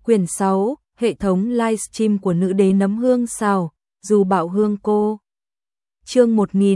Quyển 6, hệ thống livestream của nữ đế nấm hương xào, dù bạo hương cô. Chương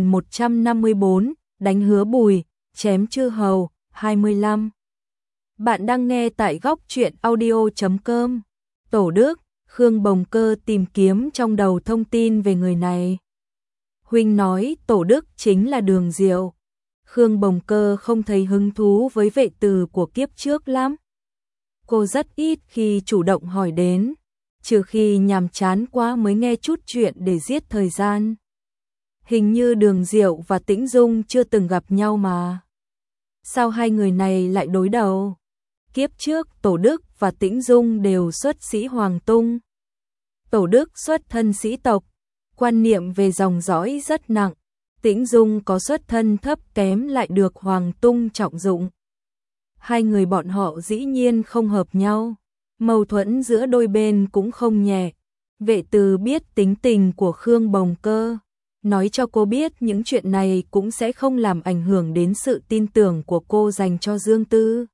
1154, đánh hứa Bùi, chém chư hầu, 25. Bạn đang nghe tại góc truyện audio.com. Tổ Đức, Khương Bồng Cơ tìm kiếm trong đầu thông tin về người này. Huynh nói Tổ Đức chính là Đường Diệu. Khương Bồng Cơ không thấy hứng thú với vệ từ của kiếp trước lắm. Cô rất ít khi chủ động hỏi đến, trừ khi nhàm chán quá mới nghe chút chuyện để giết thời gian. Hình như Đường Diệu và Tĩnh Dung chưa từng gặp nhau mà. Sao hai người này lại đối đầu? Kiếp trước Tổ Đức và Tĩnh Dung đều xuất sĩ Hoàng Tung. Tổ Đức xuất thân sĩ tộc, quan niệm về dòng dõi rất nặng. Tĩnh Dung có xuất thân thấp kém lại được Hoàng Tung trọng dụng. Hai người bọn họ dĩ nhiên không hợp nhau, mâu thuẫn giữa đôi bên cũng không nhẹ. Vệ từ biết tính tình của Khương Bồng Cơ, nói cho cô biết những chuyện này cũng sẽ không làm ảnh hưởng đến sự tin tưởng của cô dành cho Dương Tư.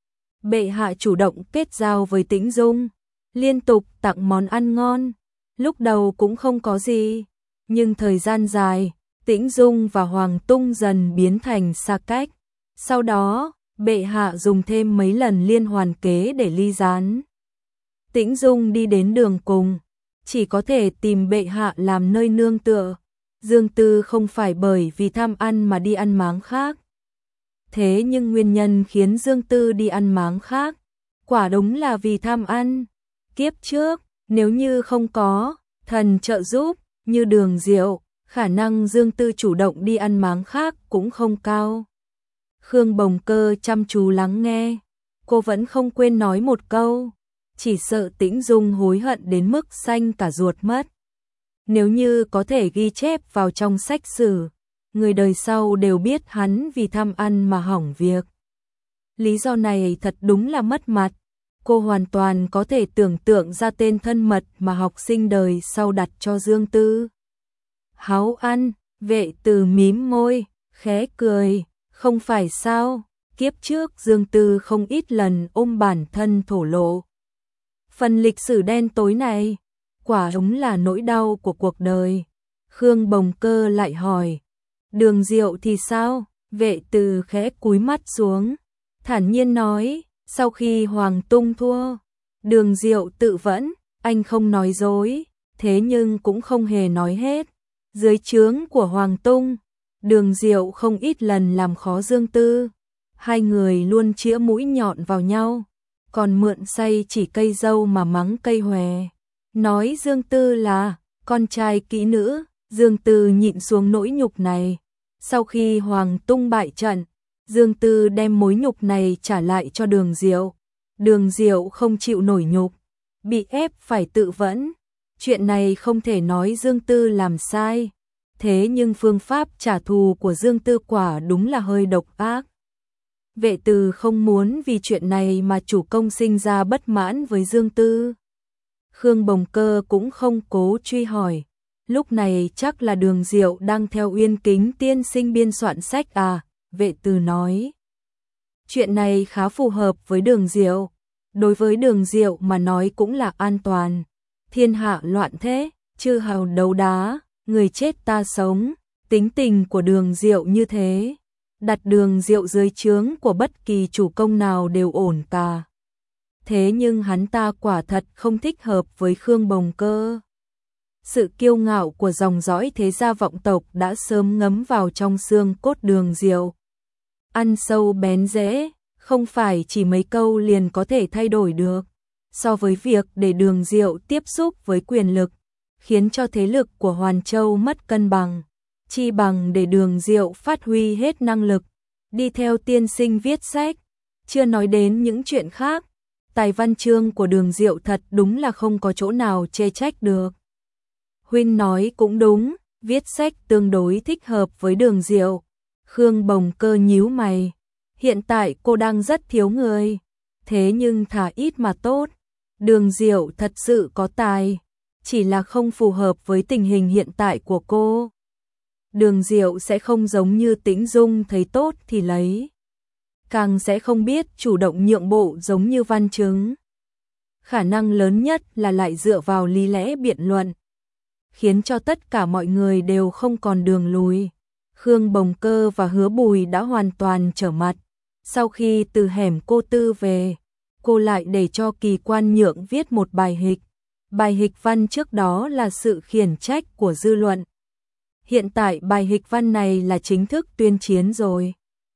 Bệ hạ chủ động kết giao với Tĩnh Dung, liên tục tặng món ăn ngon, lúc đầu cũng không có gì, nhưng thời gian dài, Tĩnh Dung và Hoàng Tung dần biến thành xa cách. Sau đó, bệ hạ dùng thêm mấy lần liên hoàn kế để ly gián. Tĩnh Dung đi đến đường cùng, chỉ có thể tìm bệ hạ làm nơi nương tựa. Dương Tư không phải bởi vì tham ăn mà đi ăn máng khác. Thế nhưng nguyên nhân khiến Dương Tư đi ăn máng khác, quả đúng là vì tham ăn. Kiếp trước, nếu như không có thần trợ giúp như Đường Diệu, khả năng Dương Tư chủ động đi ăn máng khác cũng không cao. Khương Bồng Cơ chăm chú lắng nghe, cô vẫn không quên nói một câu, chỉ sợ Tĩnh Dung hối hận đến mức xanh cả ruột mất. Nếu như có thể ghi chép vào trong sách sử, người đời sau đều biết hắn vì tham ăn mà hỏng việc. Lý do này thật đúng là mất mặt. Cô hoàn toàn có thể tưởng tượng ra tên thân mật mà học sinh đời sau đặt cho Dương Tư. Háu ăn, vệ từ mím môi, khẽ cười, không phải sao, kiếp trước Dương Tư không ít lần ôm bản thân thổ lộ. Phần lịch sử đen tối này, quả đúng là nỗi đau của cuộc đời. Khương Bồng Cơ lại hỏi, Đường Diệu thì sao? Vệ từ khẽ cúi mắt xuống, thản nhiên nói, sau khi Hoàng Tung thua, Đường Diệu tự vẫn, anh không nói dối, thế nhưng cũng không hề nói hết. Dưới trướng của Hoàng Tung, Đường Diệu không ít lần làm khó Dương Tư, hai người luôn chĩa mũi nhọn vào nhau, còn mượn say chỉ cây dâu mà mắng cây hòe. Nói Dương Tư là con trai kỹ nữ, Dương Tư nhịn xuống nỗi nhục này. Sau khi Hoàng Tung bại trận, Dương Tư đem mối nhục này trả lại cho Đường Diệu. Đường Diệu không chịu nổi nhục, bị ép phải tự vẫn. Chuyện này không thể nói Dương Tư làm sai, thế nhưng phương pháp trả thù của Dương Tư quả đúng là hơi độc ác. Vệ từ không muốn vì chuyện này mà chủ công sinh ra bất mãn với Dương Tư. Khương Bồng Cơ cũng không cố truy hỏi. Lúc này chắc là Đường Diệu đang theo Uyên Kính tiên sinh biên soạn sách à, vệ từ nói. Chuyện này khá phù hợp với Đường Diệu. Đối với Đường Diệu mà nói cũng là an toàn. Thiên hạ loạn thế, chư hầu đấu đá, người chết ta sống. Tính tình của Đường Diệu như thế, đặt Đường Diệu dưới trướng của bất kỳ chủ công nào đều ổn cả. Thế nhưng hắn ta quả thật không thích hợp với Khương Bồng Cơ. Sự kiêu ngạo của dòng dõi thế gia vọng tộc đã sớm ngấm vào trong xương cốt Đường Diệu. Ăn sâu bén rễ, không phải chỉ mấy câu liền có thể thay đổi được. So với việc để Đường Diệu tiếp xúc với quyền lực, khiến cho thế lực của Hoàn Châu mất cân bằng, chi bằng để Đường Diệu phát huy hết năng lực, đi theo tiên sinh viết sách, chưa nói đến những chuyện khác. Tài văn chương của Đường Diệu thật đúng là không có chỗ nào chê trách được. Huynh nói cũng đúng, viết sách tương đối thích hợp với Đường Diệu. Khương Bồng Cơ nhíu mày, hiện tại cô đang rất thiếu người, thế nhưng thà ít mà tốt. Đường Diệu thật sự có tài, chỉ là không phù hợp với tình hình hiện tại của cô. Đường Diệu sẽ không giống như Tĩnh Dung thấy tốt thì lấy, càng sẽ không biết chủ động nhượng bộ giống như Văn Chứng. khả năng lớn nhất là lại dựa vào lý lẽ biện luận, khiến cho tất cả mọi người đều không còn đường lùi. Khương Bồng Cơ và Hứa Bùi đã hoàn toàn trở mặt. Sau khi từ hẻm cô Tư về, cô lại để cho Kỳ Quan Nhượng viết một bài hịch. Bài hịch văn trước đó là sự khiển trách của dư luận. Hiện tại bài hịch văn này là chính thức tuyên chiến rồi.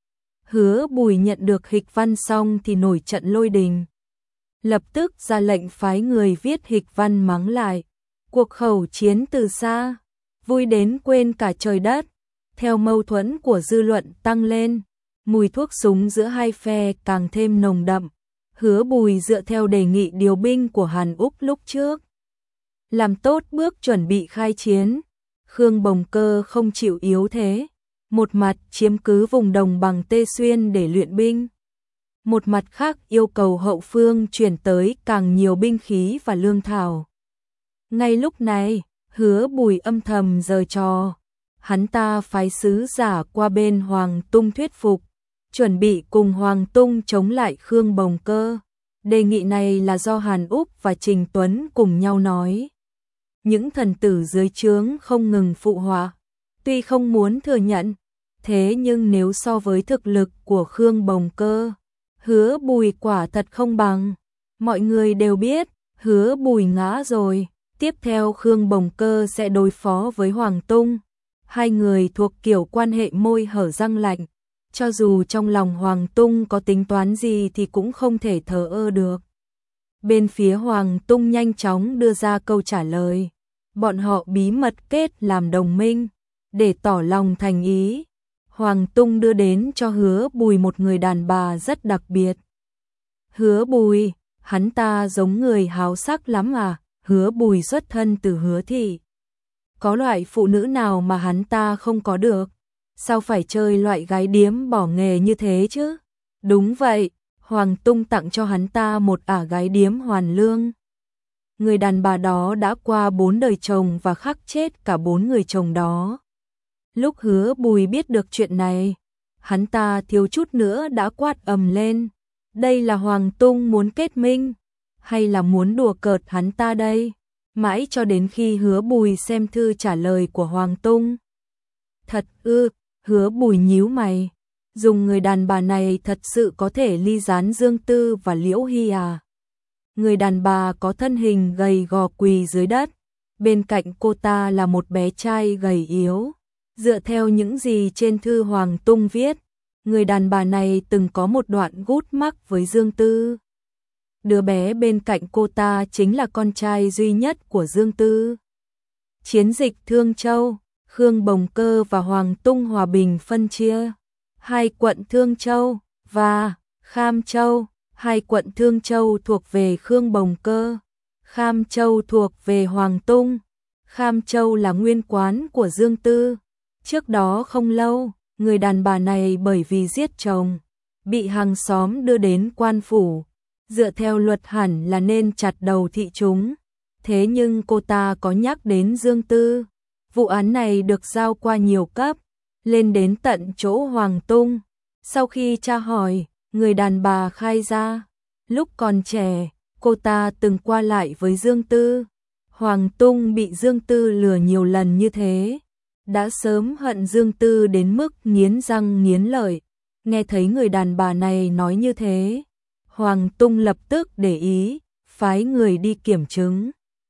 Hứa Bùi nhận được hịch văn xong thì nổi trận lôi đình. Lập tức ra lệnh phái người viết hịch văn mắng lại. Cuộc khẩu chiến từ xa, vui đến quên cả trời đất. Theo mâu thuẫn của dư luận tăng lên, mùi thuốc súng giữa hai phe càng thêm nồng đậm. Hứa Bùi dựa theo đề nghị điều binh của Hàn Úc lúc trước, làm tốt bước chuẩn bị khai chiến. Khương Bồng Cơ không chịu yếu thế, một mặt chiếm cứ vùng đồng bằng Tê Xuyên để luyện binh, một mặt khác yêu cầu hậu phương chuyển tới càng nhiều binh khí và lương thảo. Ngay lúc này, Hứa Bùi âm thầm giở trò, hắn ta phái sứ giả qua bên Hoàng Tung thuyết phục, chuẩn bị cùng Hoàng Tung chống lại Khương Bồng Cơ. Đề nghị này là do Hàn Úc và Trình Tuấn cùng nhau nói. Những thần tử dưới trướng không ngừng phụ họa, tuy không muốn thừa nhận, thế nhưng nếu so với thực lực của Khương Bồng Cơ, Hứa Bùi quả thật không bằng. Mọi người đều biết, Hứa Bùi ngã rồi, tiếp theo Khương Bồng Cơ sẽ đối phó với Hoàng Tung. Hai người thuộc kiểu quan hệ môi hở răng lạnh, cho dù trong lòng Hoàng Tung có tính toán gì thì cũng không thể thờ ơ được. Bên phía Hoàng Tung nhanh chóng đưa ra câu trả lời. Bọn họ bí mật kết làm đồng minh, để tỏ lòng thành ý. Hoàng Tung đưa đến cho Hứa Bùi một người đàn bà rất đặc biệt. Hứa Bùi, hắn ta giống người háo sắc lắm à? Hứa Bùi xuất thân từ Hứa thị. Có loại phụ nữ nào mà hắn ta không có được? Sao phải chơi loại gái điếm bỏ nghề như thế chứ? Đúng vậy, Hoàng Tung tặng cho hắn ta một ả gái điếm hoàn lương. Người đàn bà đó đã qua 4 đời chồng và khắc chết cả 4 người chồng đó. Lúc Hứa Bùi biết được chuyện này, hắn ta thiếu chút nữa đã quát ầm lên. Đây là Hoàng Tung muốn kết minh, hay là muốn đùa cợt hắn ta đây? Mãi cho đến khi Hứa Bùi xem thư trả lời của Hoàng Tung. Thật ư? Hứa Bùi nhíu mày. Dùng người đàn bà này thật sự có thể ly gián Dương Tư và Liễu Hy à? Người đàn bà có thân hình gầy gò quỳ dưới đất. Bên cạnh cô ta là một bé trai gầy yếu. Dựa theo những gì trên thư Hoàng Tung viết, người đàn bà này từng có một đoạn gút mắc với Dương Tư. Đứa bé bên cạnh cô ta chính là con trai duy nhất của Dương Tư. Chiến dịch Thương Châu, Khương Bồng Cơ và Hoàng Tung hòa bình phân chia. Hai quận Thương Châu và Kham Châu. Hai quận Thương Châu thuộc về Khương Bồng Cơ, Kham Châu thuộc về Hoàng Tung. Kham Châu là nguyên quán của Dương Tư. Trước đó không lâu, người đàn bà này bởi vì giết chồng, bị hàng xóm đưa đến quan phủ. Dựa theo luật hẳn là nên chặt đầu thị chúng. Thế nhưng cô ta có nhắc đến Dương Tư. Vụ án này được giao qua nhiều cấp, lên đến tận chỗ Hoàng Tung. Sau khi tra hỏi, người đàn bà khai ra, lúc còn trẻ, cô ta từng qua lại với Dương Tư. Hoàng Tung bị Dương Tư lừa nhiều lần như thế, đã sớm hận Dương Tư đến mức nghiến răng nghiến lợi. Nghe thấy người đàn bà này nói như thế, Hoàng Tung lập tức để ý, phái người đi kiểm chứng.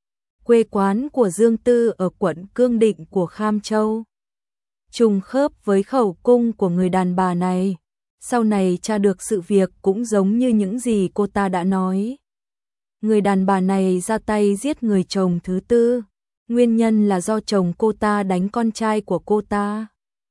Quê quán của Dương Tư ở quận Cương Định của Kham Châu, trùng khớp với khẩu cung của người đàn bà này. Sau này tra được sự việc cũng giống như những gì cô ta đã nói. Người đàn bà này ra tay giết người chồng thứ tư. Nguyên nhân là do chồng cô ta đánh con trai của cô ta.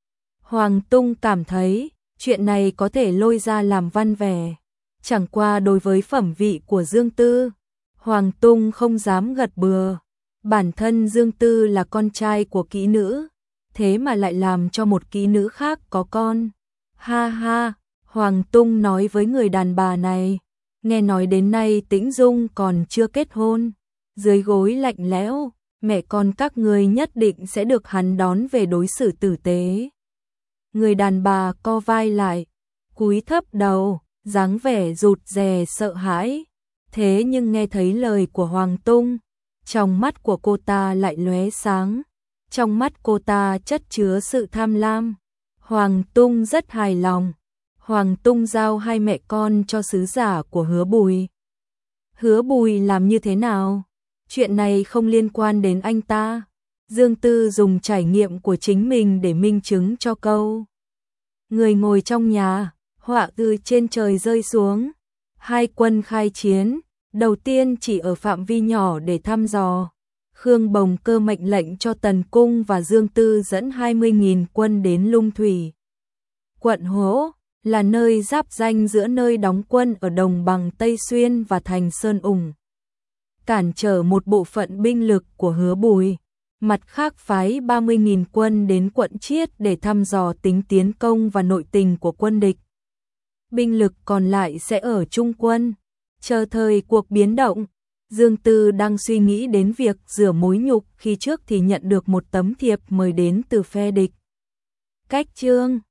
Hoàng Tung cảm thấy chuyện này có thể lôi ra làm văn vẻ. Chẳng qua đối với phẩm vị của Dương Tư, Hoàng Tung không dám gật bừa. Bản thân Dương Tư là con trai của kỹ nữ, thế mà lại làm cho một kỹ nữ khác có con. Ha ha, Hoàng Tung nói với người đàn bà này. Nghe nói đến nay Tĩnh Dung còn chưa kết hôn. Dưới gối lạnh lẽo, mẹ con các người nhất định sẽ được hắn đón về đối xử tử tế. Người đàn bà co vai lại, cúi thấp đầu, dáng vẻ rụt rè sợ hãi. Thế nhưng nghe thấy lời của Hoàng Tung, trong mắt của cô ta lại lóe sáng, trong mắt cô ta chất chứa sự tham lam. Hoàng Tung rất hài lòng. Hoàng Tung giao hai mẹ con cho sứ giả của Hứa Bùi. Hứa Bùi làm như thế nào? Chuyện này không liên quan đến anh ta. Dương Tư dùng trải nghiệm của chính mình để minh chứng cho câu. Người ngồi trong nhà, họa từ trên trời rơi xuống. Hai quân khai chiến, đầu tiên chỉ ở phạm vi nhỏ để thăm dò. Khương Bồng Cơ mệnh lệnh cho Tần Cung và Dương Tư dẫn 20.000 quân đến Lung Thủy. Quận Hỗ là nơi giáp ranh giữa nơi đóng quân ở đồng bằng Tây Xuyên và thành Sơn Ủng, cản trở một bộ phận binh lực của Hứa Bùi. Mặt khác phái 30.000 quân đến quận Chiết để thăm dò tính tiến công và nội tình của quân địch. Binh lực còn lại sẽ ở trung quân, chờ thời cuộc biến động. Dương Tư đang suy nghĩ đến việc rửa mối nhục khi trước thì nhận được một tấm thiệp mời đến từ phe địch. Cách chương